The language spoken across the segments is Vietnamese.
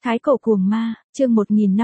Thái cổ cuồng ma, chương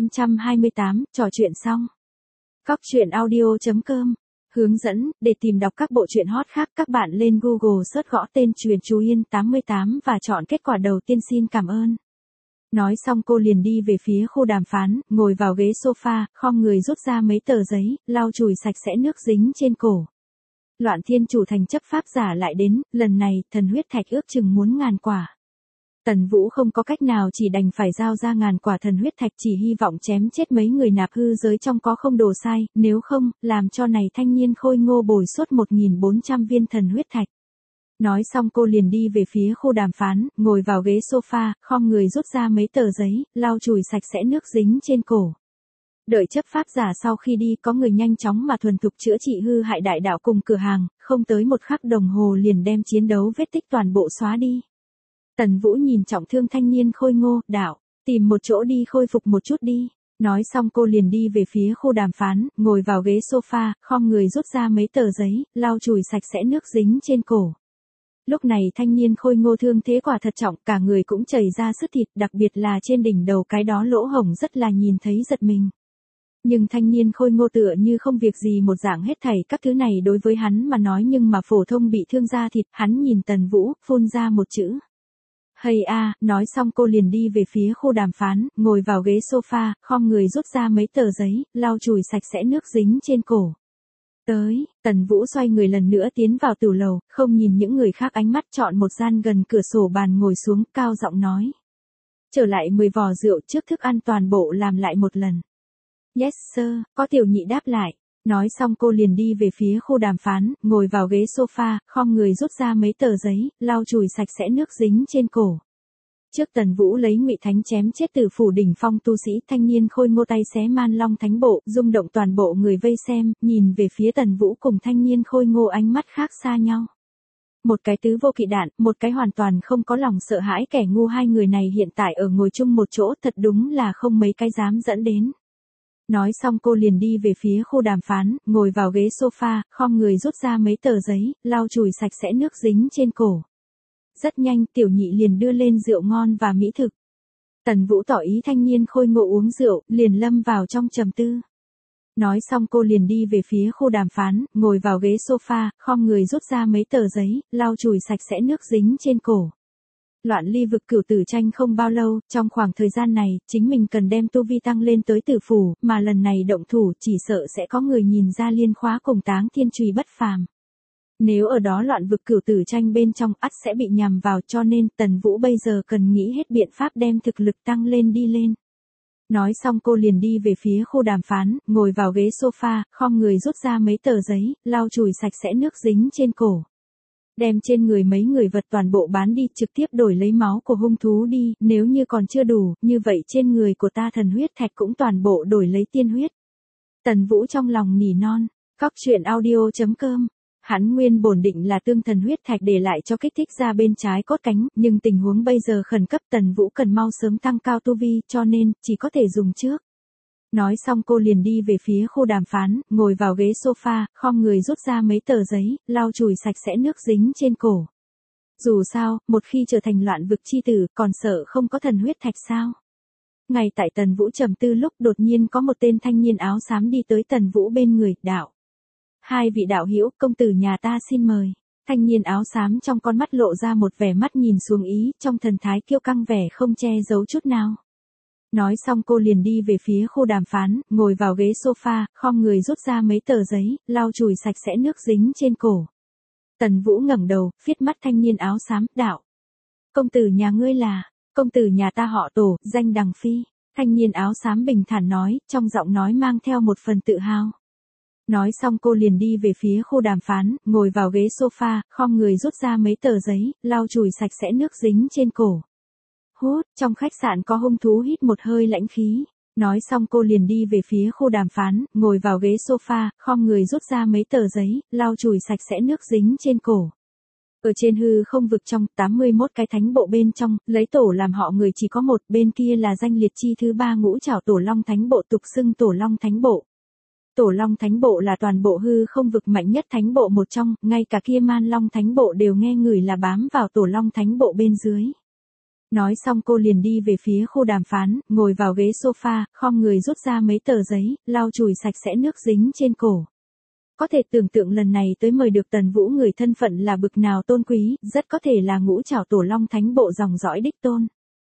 1528, trò chuyện xong. Cóc truyện audio.com hướng dẫn, để tìm đọc các bộ truyện hot khác các bạn lên Google search gõ tên Truyện Chú Yên 88 và chọn kết quả đầu tiên xin cảm ơn. Nói xong cô liền đi về phía khu đàm phán, ngồi vào ghế sofa, khom người rút ra mấy tờ giấy, lau chùi sạch sẽ nước dính trên cổ. Loạn Thiên Chủ thành chấp pháp giả lại đến, lần này, thần huyết thạch ước chừng muốn 1000 quả. Tần Vũ không có cách nào chỉ đành phải giao ra 1000 quả thần huyết thạch chỉ hy vọng chém chết mấy người nạp hư giới trong có không đồ sai, nếu không, làm cho này thanh niên khôi ngô bồi suốt 1400 viên thần huyết thạch. Nói xong cô liền đi về phía khu đàm phán, ngồi vào ghế sofa, khom người rút ra mấy tờ giấy, lau chùi sạch sẽ nước dính trên cổ. Đợi chấp pháp giả sau khi đi có người nhanh chóng mà thuần thục chữa trị hư hại đại đạo cùng cửa hàng, không tới một khắc đồng hồ liền đem chiến đấu vết tích toàn bộ xóa đi. Tần Vũ nhìn trọng thương thanh niên khôi ngô, đạo, tìm một chỗ đi khôi phục một chút đi. Nói xong cô liền đi về phía khu đàm phán, ngồi vào ghế sofa, khom người rút ra mấy tờ giấy, lau chùi sạch sẽ nước dính trên cổ. Lúc này thanh niên khôi ngô thương thế quả thật trọng, cả người cũng chảy ra sứt thịt, đặc biệt là trên đỉnh đầu cái đó lỗ hổng rất là nhìn thấy giật mình. Nhưng thanh niên khôi ngô tựa như không việc gì một dạng hết thảy các thứ này đối với hắn mà nói nhưng mà phổ thông bị thương da thịt, hắn nhìn Tần Vũ, phun ra một chữ. Hay a, nói xong cô liền đi về phía khu đàm phán, ngồi vào ghế sofa, khom người rút ra mấy tờ giấy, lau chùi sạch sẽ nước dính trên cổ. Tới, Tần Vũ xoay người lần nữa tiến vào tử lầu, không nhìn những người khác ánh mắt chọn một gian gần cửa sổ bàn ngồi xuống, cao giọng nói. Trở lại 10 vò rượu trước thức ăn toàn bộ làm lại một lần. Yes sir, có tiểu nhị đáp lại. Nói xong cô liền đi về phía khu đàm phán, ngồi vào ghế sofa, khom người rút ra mấy tờ giấy, lau chùi sạch sẽ nước dính trên cổ. Trước Tần Vũ lấy Ngụy Thánh chém chết Tử Phủ đỉnh phong tu sĩ, thanh niên khôi ngô tay xé Man Long Thánh bộ, rung động toàn bộ người vây xem, nhìn về phía Tần Vũ cùng thanh niên khôi ngô ánh mắt khác xa nhau. Một cái tứ vô kỵ đạn, một cái hoàn toàn không có lòng sợ hãi kẻ ngu, hai người này hiện tại ở ngồi chung một chỗ thật đúng là không mấy cái dám dẫn đến. Nói xong cô liền đi về phía khu đàm phán, ngồi vào ghế sofa, khom người rút ra mấy tờ giấy, lau chùi sạch sẽ nước dính trên cổ. Rất nhanh tiểu nhị liền đưa lên rượu ngon và mỹ thực. Tần Vũ tỏ ý thanh niên khôi ngô uống rượu, liền lâm vào trong trầm tư. Nói xong cô liền đi về phía khu đàm phán, ngồi vào ghế sofa, khom người rút ra mấy tờ giấy, lau chùi sạch sẽ nước dính trên cổ. Loạn Ly vực cửu tử tranh không bao lâu, trong khoảng thời gian này, chính mình cần đem tu vi tăng lên tới tử phủ, mà lần này động thủ chỉ sợ sẽ có người nhìn ra liên khóa cùng Táng Thiên Chùy bất phàm. Nếu ở đó loạn vực cửu tử tranh bên trong ắt sẽ bị nhằm vào, cho nên Tần Vũ bây giờ cần nghĩ hết biện pháp đem thực lực tăng lên đi lên. Nói xong cô liền đi về phía khu đàm phán, ngồi vào ghế sofa, khom người rút ra mấy tờ giấy, lau chùi sạch sẽ nước dính trên cổ. Đem trên người mấy người vật toàn bộ bán đi, trực tiếp đổi lấy máu của hung thú đi, nếu như còn chưa đủ, như vậy trên người của ta thần huyết thạch cũng toàn bộ đổi lấy tiên huyết. Tần Vũ trong lòng nỉ non, cóc truyện audio.com hắn nguyên bổn định là tương thần huyết thạch để lại cho kích thích ra bên trái cốt cánh, nhưng tình huống bây giờ khẩn cấp Tần Vũ cần mau sớm tăng cao tu vi, cho nên, chỉ có thể dùng trước. Nói xong cô liền đi về phía khu đàm phán, ngồi vào ghế sofa, khom người rút ra mấy tờ giấy, lau chùi sạch sẽ nước dính trên cổ. Dù sao, một khi trở thành loạn vực chi tử, còn sợ không có thần huyết thạch sao? Ngay tại Tần Vũ trầm tư lúc đột nhiên có một tên thanh niên áo xám đi tới Tần Vũ bên người, đạo. Hai vị đạo hữu, công tử nhà ta xin mời. Thanh niên áo xám trong con mắt lộ ra một vẻ mắt nhìn xuống ý, trong thần thái kiêu căng vẻ không che giấu chút nào. Nói xong cô liền đi về phía khu đàm phán, ngồi vào ghế sofa, khom người rút ra mấy tờ giấy, lau chùi sạch sẽ nước dính trên cổ. Tần Vũ ngẩng đầu, phiết mắt thanh niên áo xám, đạo. Công tử nhà ngươi là, công tử nhà ta họ Tổ, danh Đằng Phi. Thanh niên áo xám bình thản nói, trong giọng nói mang theo một phần tự hào. Nói xong cô liền đi về phía khu đàm phán, ngồi vào ghế sofa, khom người rút ra mấy tờ giấy, lau chùi sạch sẽ nước dính trên cổ. Hút, trong khách sạn có hung thú hít một hơi lãnh khí. Nói xong cô liền đi về phía khu đàm phán, ngồi vào ghế sofa, khom người rút ra mấy tờ giấy, lau chùi sạch sẽ nước dính trên cổ. Ở trên hư không vực trong, 81 cái thánh bộ bên trong, lấy tổ làm họ người chỉ có một, bên kia là danh liệt chi thứ 3 ngũ trảo Tổ Long Thánh bộ, tục xưng Tổ Long Thánh bộ. Tổ Long Thánh bộ là toàn bộ hư không vực mạnh nhất thánh bộ một trong, ngay cả kia Man Long Thánh bộ đều nghe ngửi là bám vào Tổ Long Thánh bộ bên dưới. Nói xong cô liền đi về phía khu đàm phán, ngồi vào ghế sofa, khom người rút ra mấy tờ giấy, lau chùi sạch sẽ nước dính trên cổ. Có thể tưởng tượng lần này tới mời được Tần Vũ người thân phận là bực nào tôn quý, rất có thể là ngũ trảo tổ long thánh bộ dòng dõi đích tôn.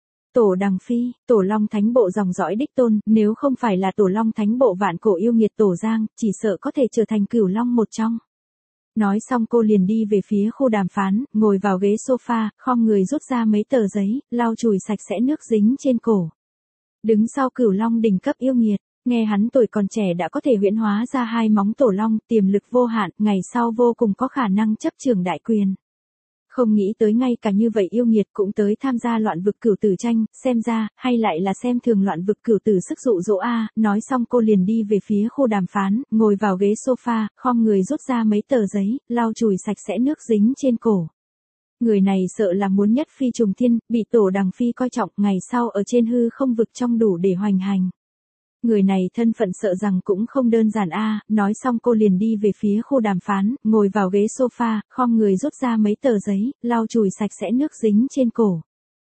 Tổ Đằng Phi, tổ long thánh bộ dòng dõi đích tôn, nếu không phải là tổ long thánh bộ vạn cổ yêu nghiệt tổ Giang, chỉ sợ có thể trở thành cửu long một trong. Nói xong cô liền đi về phía khu đàm phán, ngồi vào ghế sofa, khom người rút ra mấy tờ giấy, lau chùi sạch sẽ nước dính trên cổ. Đứng sau cửu long đỉnh cấp yêu nghiệt, nghe hắn tuổi còn trẻ đã có thể huyễn hóa ra hai móng tổ long, tiềm lực vô hạn, ngày sau vô cùng có khả năng chấp trường đại quyền. Không nghĩ tới ngay cả như vậy yêu nghiệt cũng tới tham gia loạn vực cửu tử tranh, xem ra, hay lại là xem thường loạn vực cửu tử sức dụ dỗ a. Nói xong cô liền đi về phía khu đàm phán, ngồi vào ghế sofa, khom người rút ra mấy tờ giấy, lau chùi sạch sẽ nước dính trên cổ. Người này sợ là muốn nhất phi trùng thiên, bị tổ Đằng Phi coi trọng, ngày sau ở trên hư không vực trong đủ để hoành hành. Người này thân phận sợ rằng cũng không đơn giản a. Nói xong cô liền đi về phía khu đàm phán, ngồi vào ghế sofa, khom người rút ra mấy tờ giấy, lau chùi sạch sẽ nước dính trên cổ.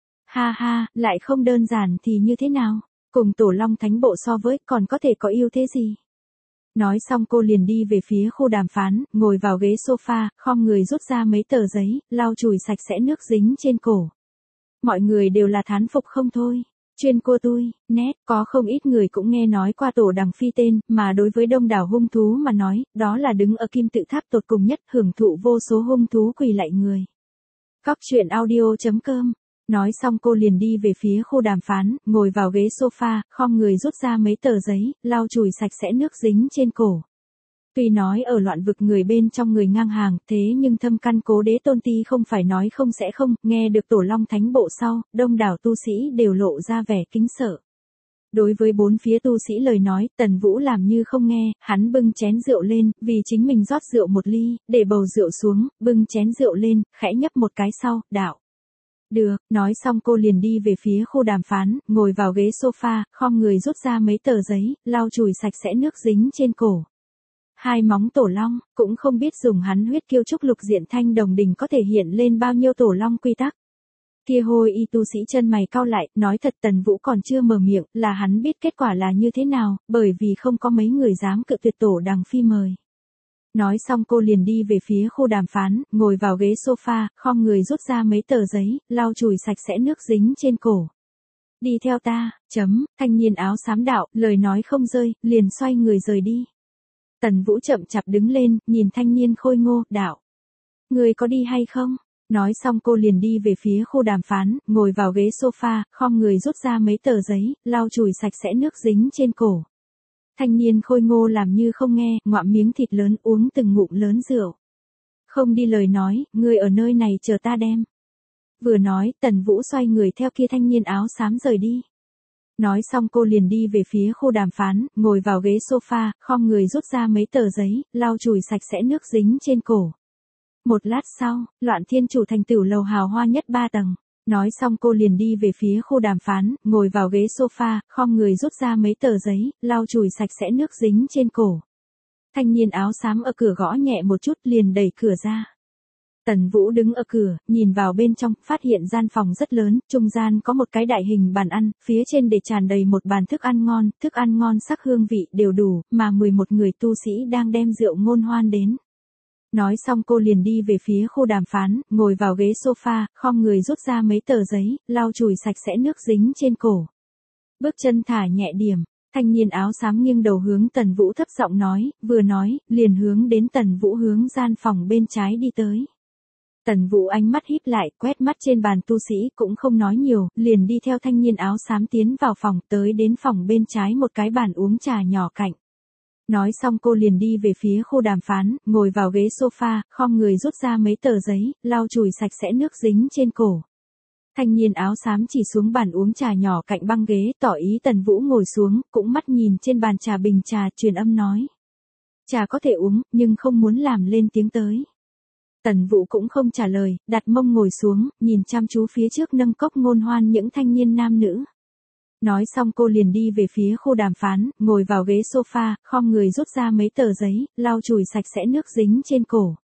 Ha ha, lại không đơn giản thì như thế nào? Cùng tổ long thánh bộ so với còn có thể có ưu thế gì? Nói xong cô liền đi về phía khu đàm phán, ngồi vào ghế sofa, khom người rút ra mấy tờ giấy, lau chùi sạch sẽ nước dính trên cổ. Mọi người đều là thán phục không thôi. Chuyên cô tôi, nét, có không ít người cũng nghe nói qua tổ Đằng Phi tên, mà đối với đông đảo hung thú mà nói, đó là đứng ở kim tự tháp tột cùng nhất, hưởng thụ vô số hung thú quỳ lạy người. Cóc truyện audio.com. Nói xong cô liền đi về phía khu đàm phán, ngồi vào ghế sofa, khom người rút ra mấy tờ giấy, lau chùi sạch sẽ nước dính trên cổ. Tuy nói ở loạn vực người bên trong người ngang hàng, thế nhưng thâm căn cố đế tôn ti không phải nói không sẽ không, nghe được tổ long thánh bộ sau, đông đảo tu sĩ đều lộ ra vẻ kính sợ. Đối với bốn phía tu sĩ lời nói, Tần Vũ làm như không nghe, hắn bưng chén rượu lên, vì chính mình rót rượu một ly, để bầu rượu xuống, bưng chén rượu lên, khẽ nhấp một cái sau, đạo. Được, nói xong cô liền đi về phía khu đàm phán, ngồi vào ghế sofa, khom người rút ra mấy tờ giấy, lau chùi sạch sẽ nước dính trên cổ. Hai móng tổ long, cũng không biết dùng hắn huyết kiêu trúc lục diện thanh đồng đỉnh có thể hiện lên bao nhiêu tổ long quy tắc. Kia hôi y tu sĩ chân mày cau lại, nói thật Tần Vũ còn chưa mở miệng, là hắn biết kết quả là như thế nào, bởi vì không có mấy người dám cự tuyệt tổ Đằng Phi mời. Nói xong cô liền đi về phía khu đàm phán, ngồi vào ghế sofa, khom người rút ra mấy tờ giấy, lau chùi sạch sẽ nước dính trên cổ. Đi theo ta, thanh niên áo xám đạo, lời nói không rơi, liền xoay người rời đi. Tần Vũ chậm chạp đứng lên, nhìn thanh niên khôi ngô, đạo. Người có đi hay không? Nói xong cô liền đi về phía khu đàm phán, ngồi vào ghế sofa, khom người rút ra mấy tờ giấy, lau chùi sạch sẽ nước dính trên cổ. Thanh niên khôi ngô làm như không nghe, ngoạm miếng thịt lớn uống từng ngụm lớn rượu. Không đi lời nói, người ở nơi này chờ ta đem. Vừa nói, Tần Vũ xoay người theo kia thanh niên áo xám rời đi. Nói xong cô liền đi về phía khu đàm phán, ngồi vào ghế sofa, khom người rút ra mấy tờ giấy, lau chùi sạch sẽ nước dính trên cổ. Một lát sau, Loạn Thiên Chủ thành tửu lầu hào hoa nhất 3 tầng. Nói xong cô liền đi về phía khu đàm phán, ngồi vào ghế sofa, khom người rút ra mấy tờ giấy, lau chùi sạch sẽ nước dính trên cổ. Thanh niên áo xám ở cửa gõ nhẹ một chút liền đẩy cửa ra. Tần Vũ đứng ở cửa, nhìn vào bên trong, phát hiện gian phòng rất lớn, trung gian có một cái đại hình bàn ăn, phía trên để tràn đầy một bàn thức ăn ngon sắc hương vị đều đủ, mà 11 người tu sĩ đang đem rượu ngôn hoan đến. Nói xong cô liền đi về phía khu đàm phán, ngồi vào ghế sofa, khom người rút ra mấy tờ giấy, lau chùi sạch sẽ nước dính trên cổ. Bước chân thả nhẹ điểm, thanh niên áo xám nghiêng đầu hướng Tần Vũ thấp giọng nói, vừa nói, liền hướng đến Tần Vũ hướng gian phòng bên trái đi tới. Tần Vũ ánh mắt híp lại, quét mắt trên bàn tu sĩ cũng không nói nhiều, liền đi theo thanh niên áo xám tiến vào phòng, tới đến phòng bên trái một cái bàn uống trà nhỏ cạnh. Nói xong cô liền đi về phía khu đàm phán, ngồi vào ghế sofa, khom người rút ra mấy tờ giấy, lau chùi sạch sẽ nước dính trên cổ. Thanh niên áo xám chỉ xuống bàn uống trà nhỏ cạnh băng ghế, tỏ ý Tần Vũ ngồi xuống, cũng mắt nhìn trên bàn trà bình trà, truyền âm nói. Trà có thể uống, nhưng không muốn làm lên tiếng tới. Tần Vũ cũng không trả lời, đặt mông ngồi xuống, nhìn chăm chú phía trước nâng cốc ngôn hoan những thanh niên nam nữ. Nói xong cô liền đi về phía khu đàm phán, ngồi vào ghế sofa, khom người rút ra mấy tờ giấy, lau chùi sạch sẽ nước dính trên cổ.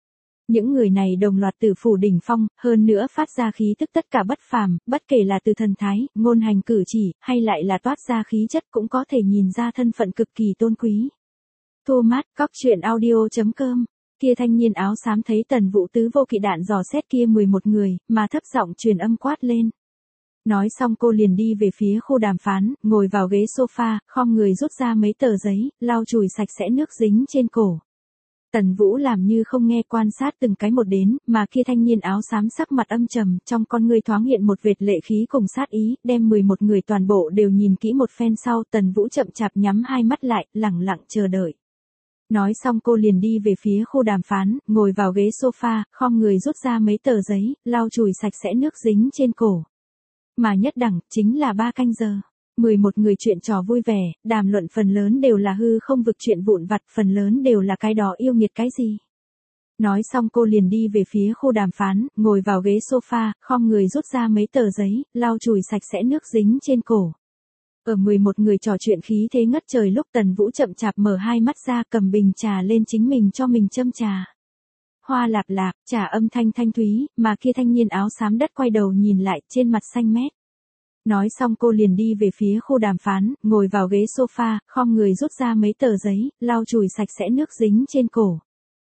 Những người này đồng loạt tử phủ đỉnh phong, hơn nữa phát ra khí tức tất cả bất phàm, bất kể là từ thần thái, ngôn hành cử chỉ, hay lại là toát ra khí chất cũng có thể nhìn ra thân phận cực kỳ tôn quý. Thomas, Cóc truyện audio.com. Kia thanh niên áo xám thấy Tần Vũ tứ vô kỵ đạn dò xét kia 11 người, mà thấp giọng truyền âm quát lên. Nói xong cô liền đi về phía khu đàm phán, ngồi vào ghế sofa, khom người rút ra mấy tờ giấy, lau chùi sạch sẽ nước dính trên cổ. Tần Vũ làm như không nghe, quan sát từng cái một đến, mà kia thanh niên áo xám sắc mặt âm trầm, trong con người thoáng hiện một vệt lệ khí cùng sát ý, đem 11 người toàn bộ đều nhìn kỹ một phen sau, Tần Vũ chậm chạp nhắm hai mắt lại, lẳng lặng chờ đợi. Nói xong cô liền đi về phía khu đàm phán, ngồi vào ghế sofa, khom người rút ra mấy tờ giấy, lau chùi sạch sẽ nước dính trên cổ. Mà nhất đẳng, chính là 3 canh giờ. 11 người chuyện trò vui vẻ, đàm luận phần lớn đều là hư không vực chuyện vụn vặt, phần lớn đều là cái đó yêu nghiệt cái gì. Nói xong cô liền đi về phía khu đàm phán, ngồi vào ghế sofa, khom người rút ra mấy tờ giấy, lau chùi sạch sẽ nước dính trên cổ. Ở 11 người trò chuyện khí thế ngất trời lúc Tần Vũ chậm chạp mở hai mắt ra, cầm bình trà lên chính mình cho mình châm trà. Hoa lạp lạp, trà âm thanh thanh thúy, mà kia thanh niên áo xám đất quay đầu nhìn lại, trên mặt xanh mét. Nói xong cô liền đi về phía khu đàm phán, ngồi vào ghế sofa, khom người rút ra mấy tờ giấy, lau chùi sạch sẽ nước dính trên cổ.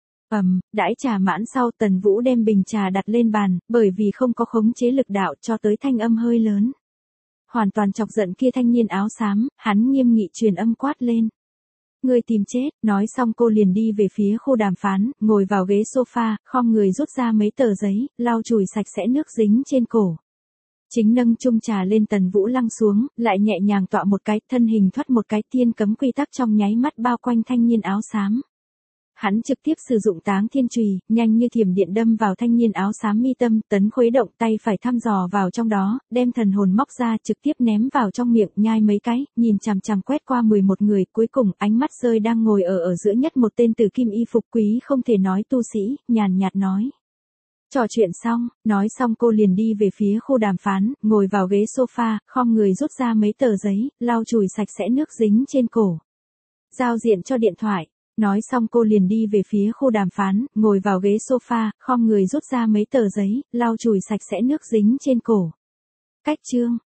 Đãi trà mãn sau Tần Vũ đem bình trà đặt lên bàn, bởi vì không có khống chế lực đạo cho tới thanh âm hơi lớn. Hoàn toàn chọc giận kia thanh niên áo xám, hắn nghiêm nghị truyền âm quát lên. Người tìm chết, nói xong cô liền đi về phía khu đàm phán, ngồi vào ghế sofa, khom người rút ra mấy tờ giấy, lau chùi sạch sẽ nước dính trên cổ. Chính nâng chung trà lên Tần Vũ lăng xuống, lại nhẹ nhàng tọa một cái, thân hình thoát một cái, tiên cấm quy tắc trong nháy mắt bao quanh thanh niên áo xám. Hắn trực tiếp sử dụng táng thiên chùy, nhanh như thiểm điện đâm vào thanh niên áo xám mi tâm, Tấn khuấy động tay phải thăm dò vào trong đó, đem thần hồn móc ra trực tiếp ném vào trong miệng, nhai mấy cái, nhìn chằm chằm quét qua 11 người, cuối cùng ánh mắt rơi đang ngồi ở giữa nhất một tên tử kim y phục quý không thể nói tu sĩ, nhàn nhạt nói. Trò chuyện xong, nói xong cô liền đi về phía khu đàm phán, ngồi vào ghế sofa, khom người rút ra mấy tờ giấy, lau chùi sạch sẽ nước dính trên cổ. Giao diện cho điện thoại. Nói xong cô liền đi về phía khu đàm phán, ngồi vào ghế sofa, khom người rút ra mấy tờ giấy, lau chùi sạch sẽ nước dính trên cổ. Cách chương.